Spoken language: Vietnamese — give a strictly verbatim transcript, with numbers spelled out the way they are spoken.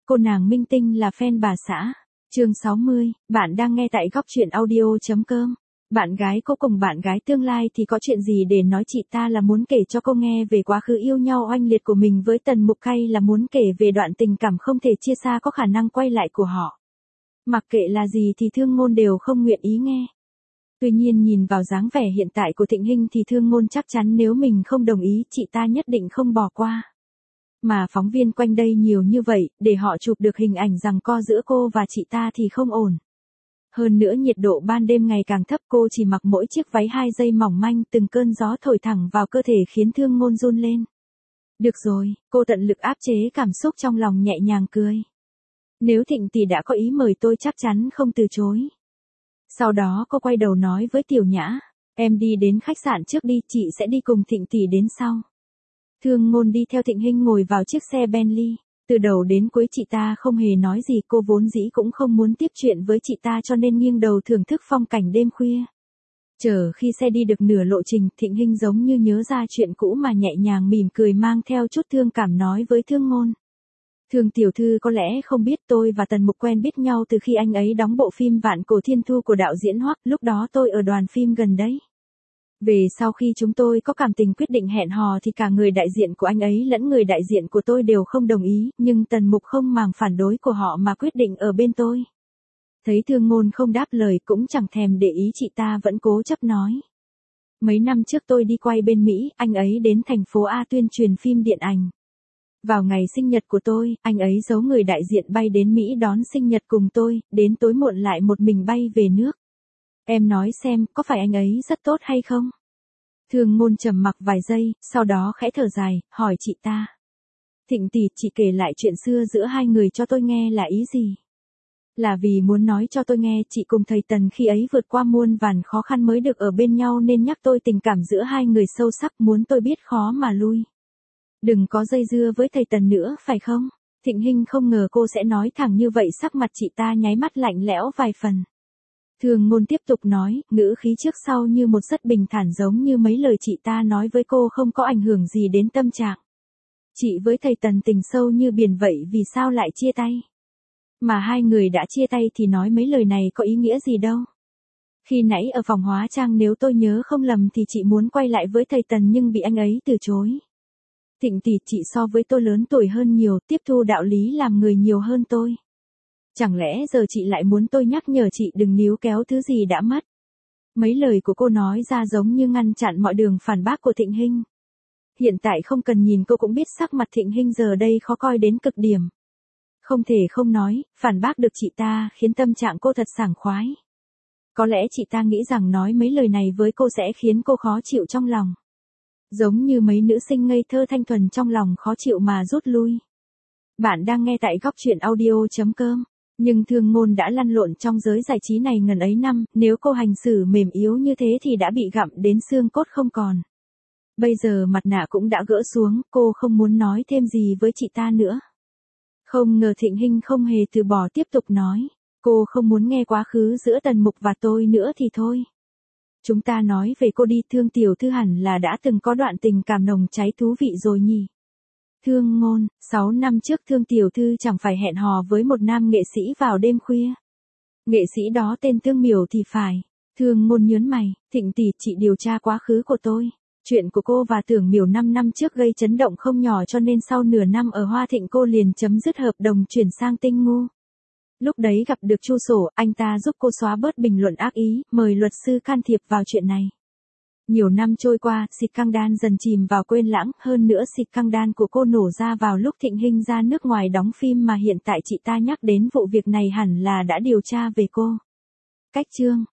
Cô nàng minh tinh là fan bà xã. Chương sáu mươi, bạn đang nghe tại góc truyện audio.com. Bạn gái cô cùng bạn gái tương lai thì có chuyện gì để nói, chị ta là muốn kể cho cô nghe về quá khứ yêu nhau oanh liệt của mình với Tần Mục, hay là muốn kể về đoạn tình cảm không thể chia xa có khả năng quay lại của họ. Mặc kệ là gì thì Thương Ngôn đều không nguyện ý nghe. Tuy nhiên nhìn vào dáng vẻ hiện tại của Thịnh Hinh thì Thương Ngôn chắc chắn nếu mình không đồng ý chị ta nhất định không bỏ qua. Mà phóng viên quanh đây nhiều như vậy, để họ chụp được hình ảnh giằng co giữa cô và chị ta thì không ổn. Hơn nữa nhiệt độ ban đêm ngày càng thấp, cô chỉ mặc mỗi chiếc váy hai dây mỏng manh, từng cơn gió thổi thẳng vào cơ thể khiến Thương Ngôn run lên. Được rồi, cô tận lực áp chế cảm xúc trong lòng, nhẹ nhàng cười. Nếu Thịnh tỷ đã có ý mời tôi chắc chắn không từ chối. Sau đó cô quay đầu nói với Tiểu Nhã, em đi đến khách sạn trước đi, chị sẽ đi cùng Thịnh tỷ đến sau. Thương Ngôn đi theo Thịnh Hinh ngồi vào chiếc xe Bentley. Từ đầu đến cuối chị ta không hề nói gì, cô vốn dĩ cũng không muốn tiếp chuyện với chị ta cho nên nghiêng đầu thưởng thức phong cảnh đêm khuya. Chờ khi xe đi được nửa lộ trình, Thịnh Hinh giống như nhớ ra chuyện cũ mà nhẹ nhàng mỉm cười mang theo chút thương cảm nói với Thương Ngôn. Thương tiểu thư có lẽ không biết tôi và Tần Mục quen biết nhau từ khi anh ấy đóng bộ phim Vạn Cổ Thiên Thu của đạo diễn Hoắc, lúc đó tôi ở đoàn phim gần đấy. Về sau khi chúng tôi có cảm tình quyết định hẹn hò thì cả người đại diện của anh ấy lẫn người đại diện của tôi đều không đồng ý, nhưng Tần Mục không màng phản đối của họ mà quyết định ở bên tôi. Thấy Thương Ngôn không đáp lời cũng chẳng thèm để ý, chị ta vẫn cố chấp nói. Mấy năm trước tôi đi quay bên Mỹ, anh ấy đến thành phố A tuyên truyền phim điện ảnh. Vào ngày sinh nhật của tôi, anh ấy giấu người đại diện bay đến Mỹ đón sinh nhật cùng tôi, đến tối muộn lại một mình bay về nước. Em nói xem, có phải anh ấy rất tốt hay không? Thương Ngôn trầm mặc vài giây, sau đó khẽ thở dài, hỏi chị ta. Thịnh tỷ, chị kể lại chuyện xưa giữa hai người cho tôi nghe là ý gì? Là vì muốn nói cho tôi nghe chị cùng thầy Tần khi ấy vượt qua muôn vàn khó khăn mới được ở bên nhau nên nhắc tôi tình cảm giữa hai người sâu sắc, muốn tôi biết khó mà lui. Đừng có dây dưa với thầy Tần nữa, phải không? Thịnh Hinh không ngờ cô sẽ nói thẳng như vậy, sắc mặt chị ta nháy mắt lạnh lẽo vài phần. Thương Ngôn tiếp tục nói, ngữ khí trước sau như một rất bình thản, giống như mấy lời chị ta nói với cô không có ảnh hưởng gì đến tâm trạng. Chị với thầy Tần tình sâu như biển vậy, vì sao lại chia tay? Mà hai người đã chia tay thì nói mấy lời này có ý nghĩa gì đâu. Khi nãy ở phòng hóa trang nếu tôi nhớ không lầm thì chị muốn quay lại với thầy Tần nhưng bị anh ấy từ chối. Thịnh tỷ, chị so với tôi lớn tuổi hơn nhiều, tiếp thu đạo lý làm người nhiều hơn tôi. Chẳng lẽ giờ chị lại muốn tôi nhắc nhở chị đừng níu kéo thứ gì đã mất? Mấy lời của cô nói ra giống như ngăn chặn mọi đường phản bác của Thịnh Hinh. Hiện tại không cần nhìn cô cũng biết sắc mặt Thịnh Hinh giờ đây khó coi đến cực điểm. Không thể không nói, phản bác được chị ta khiến tâm trạng cô thật sảng khoái. Có lẽ chị ta nghĩ rằng nói mấy lời này với cô sẽ khiến cô khó chịu trong lòng. Giống như mấy nữ sinh ngây thơ thanh thuần trong lòng khó chịu mà rút lui. Bạn đang nghe tại góc truyện audio.com. Nhưng Thương Ngôn đã lăn lộn trong giới giải trí này ngần ấy năm, nếu cô hành xử mềm yếu như thế thì đã bị gặm đến xương cốt không còn. Bây giờ mặt nạ cũng đã gỡ xuống, cô không muốn nói thêm gì với chị ta nữa. Không ngờ Thịnh Hinh không hề từ bỏ, tiếp tục nói. Cô không muốn nghe quá khứ giữa Tần Mục và tôi nữa thì thôi. Chúng ta nói về cô đi, Thương tiểu thư hẳn là đã từng có đoạn tình cảm nồng cháy thú vị rồi nhỉ? Thương Ngôn, sáu năm trước Thương tiểu thư chẳng phải hẹn hò với một nam nghệ sĩ vào đêm khuya. Nghệ sĩ đó tên Thương Miểu thì phải. Thương Ngôn nhớn mày, Thịnh tỷ, chị điều tra quá khứ của tôi. Chuyện của cô và Tưởng Miểu năm năm trước gây chấn động không nhỏ cho nên sau nửa năm ở Hoa Thịnh cô liền chấm dứt hợp đồng chuyển sang Tinh Ngu. Lúc đấy gặp được Chu Sổ, anh ta giúp cô xóa bớt bình luận ác ý, mời luật sư can thiệp vào chuyện này. Nhiều năm trôi qua, xịt căng đan dần chìm vào quên lãng, hơn nữa xịt căng đan của cô nổ ra vào lúc Thịnh Hinh ra nước ngoài đóng phim mà hiện tại chị ta nhắc đến vụ việc này hẳn là đã điều tra về cô. Cách chương